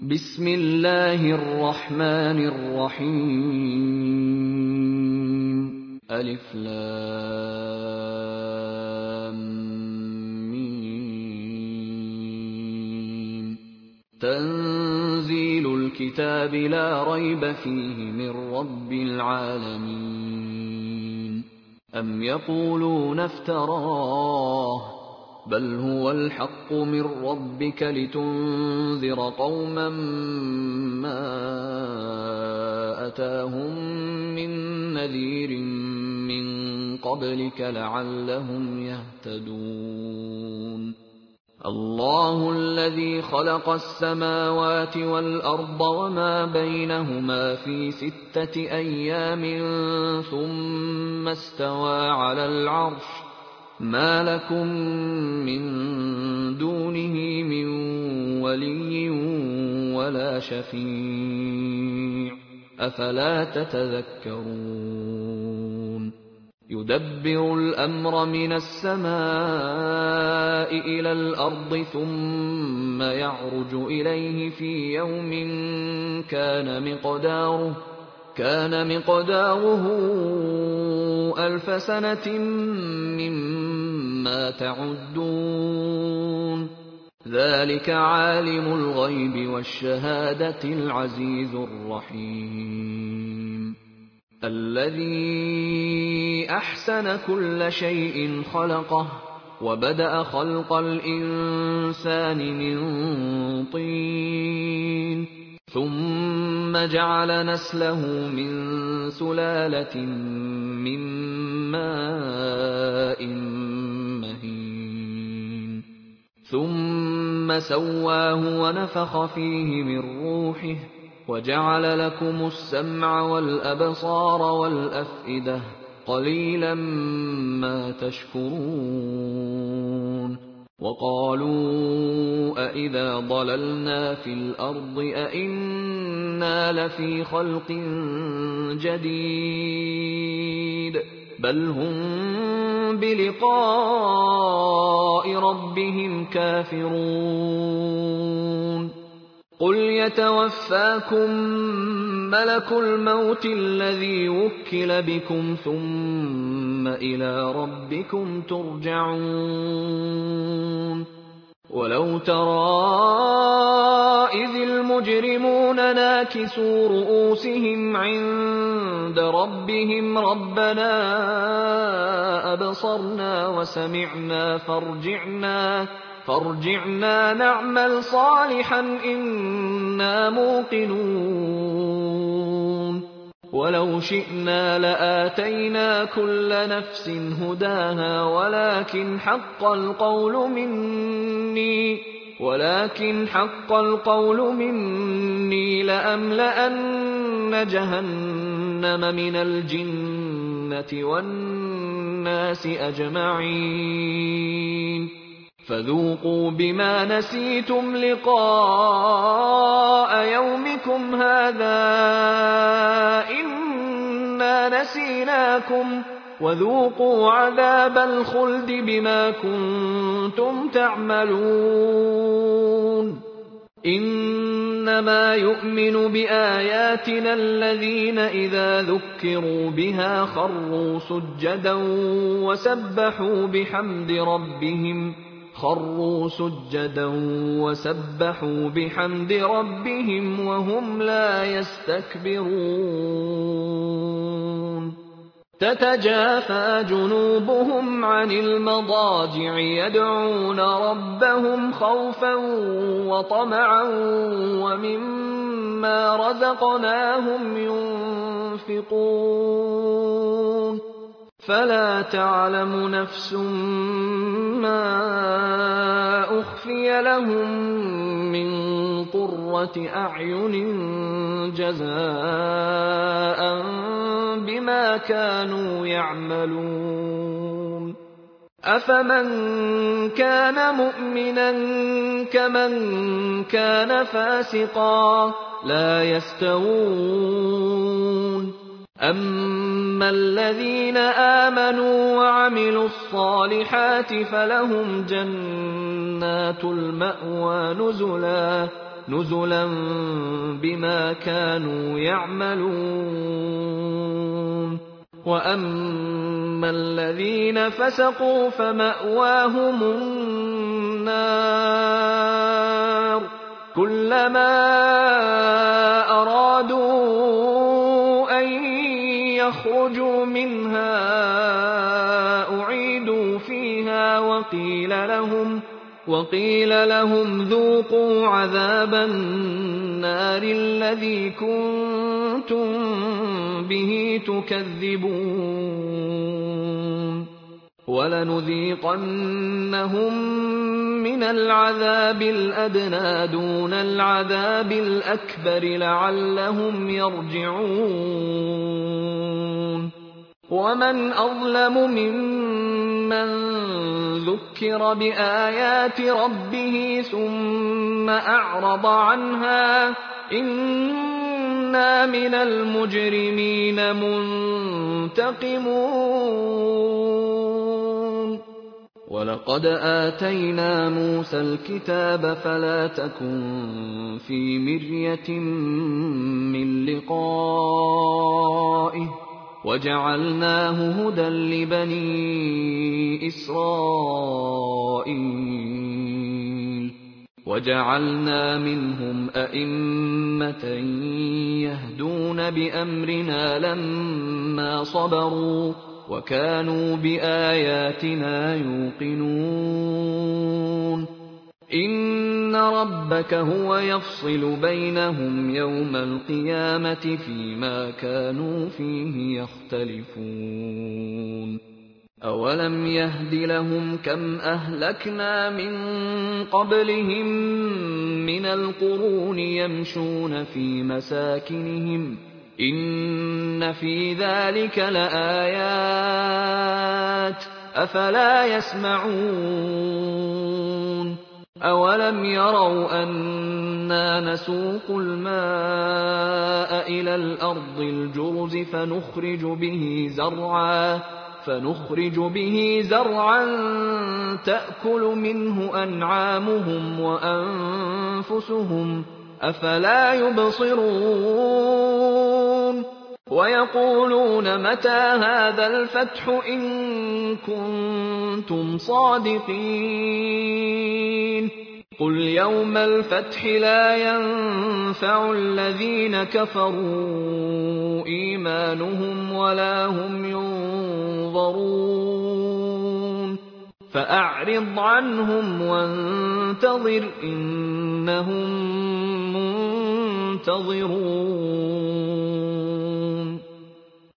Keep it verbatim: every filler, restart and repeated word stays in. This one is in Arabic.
بسم الله الرحمن الرحيم ألف لام ميم تنزيل الكتاب لا ريب فيه من رب العالمين أم يقولون افتراه بل هو الحق من ربك لتنذر قوما ما أتاهم من نذير من قبلك لعلهم يهتدون الله الذي خلق السماوات والأرض وما بينهما في ستة أيام ثم استوى على العرش ما لكم من دونه من ولي ولا شفيع أفلا تتذكرون يدبر الأمر من السماء إلى الأرض ثم يعرج إليه في يوم كان مقداره كان مقداره ألف سنة مما تعدون ذلك عالم الغيب والشهادة العزيز الرحيم الذي أحسن كل شيء خلقه وبدأ خلق الإنسان من طين ثم جعل نسله من سلالة من ماء مهين ثم سواه ونفخ فيه من روحه وجعل لكم السمع والأبصار والأفئدة قليلا ما تشكرون وقالوا أإذا ضللنا في الأرض أإنا لفي خلق جديد بل هم بلقاء ربهم كافرون قل يتوفاكم ملك الموت الذي وكل بكم ثم إلى ربكم ترجعون ولو ترى إذ المجرمون ناكسوا رؤوسهم عند ربهم ربنا أبصرنا وسمعنا فارجعنا فارجعنا نعمل صالحا إنا موقنون ولو شئنا لآتينا كل نفس هداها ولكن حق القول مني ولكن حق القول مني لأملأن جهنم من الجنة والناس أجمعين فذوقوا بما نسيتم لقاء يومكم هذا إنا نسيناكم وذوقوا عذاب الخلد بما كنتم تعملون إنما يؤمن بآياتنا الذين إذا ذكروا بها خروا سجدا وسبحوا بحمد ربهم خروا سجدا وسبحوا بحمد ربهم وهم لا يستكبرون تتجافى جنوبهم عن المضاجع يدعون ربهم خوفا وطمعا ومما رزقناهم ينفقون فلا تعلم نفس ما أخفي لهم من قرة أعين جزاء بما كانوا يعملون أفمن كان مؤمنا كمن كان فاسقا لا يستوون أما الذين آمنوا وعملوا الصالحات فلهم جنات المأوى نزلا نُزُلًا بِمَا كَانُوا يَعْمَلُونَ وَأَمَّا الَّذِينَ فَسَقُوا فَمَأْوَاهُمُ النَّارُ كُلَّمَا أَرَادُوا أَن يَخْرُجُوا مِنْهَا أُعِيدُوا فِيهَا وَقِيلَ لَهُمْ وَقِيلَ لَهُمْ ذُوقُوا عَذَابَ النَّارِ الَّذِي كُنتُم بِهِ تُكَذِّبُونَ وَلَنُذِيقَنَّهُم مِّنَ الْعَذَابِ الْأَدْنَىٰ دُونَ الْعَذَابِ الْأَكْبَرِ لَعَلَّهُمْ يَرْجِعُونَ وَمَنْ أَظْلَمُ مِمَّن ذُكِّرَ بِآيَاتِ رَبِّهِ ثُمَّ أَعْرَضَ عَنْهَا ۚ إِنَّا مِنَ الْمُجْرِمِينَ مُنتَقِمُونَ وَلَقَدْ آتَيْنَا مُوسَى الْكِتَابَ فَلَا تَكُن فِي مِرْيَةٍ مِّن لِّقَائِهِ وَجَعَلْنَاهُ هُدًى لِّبَنِي إِسْرَائِيلَ وَجَعَلْنَا مِنْهُمْ أَئِمَّةً يَهْدُونَ بِأَمْرِنَا لَمَّا صَبَرُوا وَكَانُوا بِآيَاتِنَا يُوقِنُونَ إِنَّ رَبَّكَ هُوَ يَفْصِلُ بَيْنَهُمْ يَوْمَ الْقِيَامَةِ فِيمَا كَانُوا فِيهِ يَخْتَلِفُونَ أَوَلَمْ يَهْدِ لَهُمْ كَمْ أَهْلَكْنَا مِن قَبْلِهِم مِّنَ الْقُرُونِ يَمْشُونَ فِي مَسَاكِنِهِمْ ۗ إِنَّ فِي ذَٰلِكَ لَآيَاتٍ ۖ أَفَلَا يَسْمَعُونَ أَوَلَمْ يَرَوْا أَنَّا نَسُوقُ الْمَاءَ إِلَى الْأَرْضِ الْجُرُزِ فَنُخْرِجُ بِهِ زَرْعًا فنخرج به زرعا تأكل منه أنعامهم وأنفسهم أفلا يبصرون ويقولون متى هذا الفتح إن كنتم صادقين قل يوم الفتح لا ينفع الذين كفروا إيمانهم ولا هم ينظرون فأعرض عنهم وانتظر إنهم منتظرون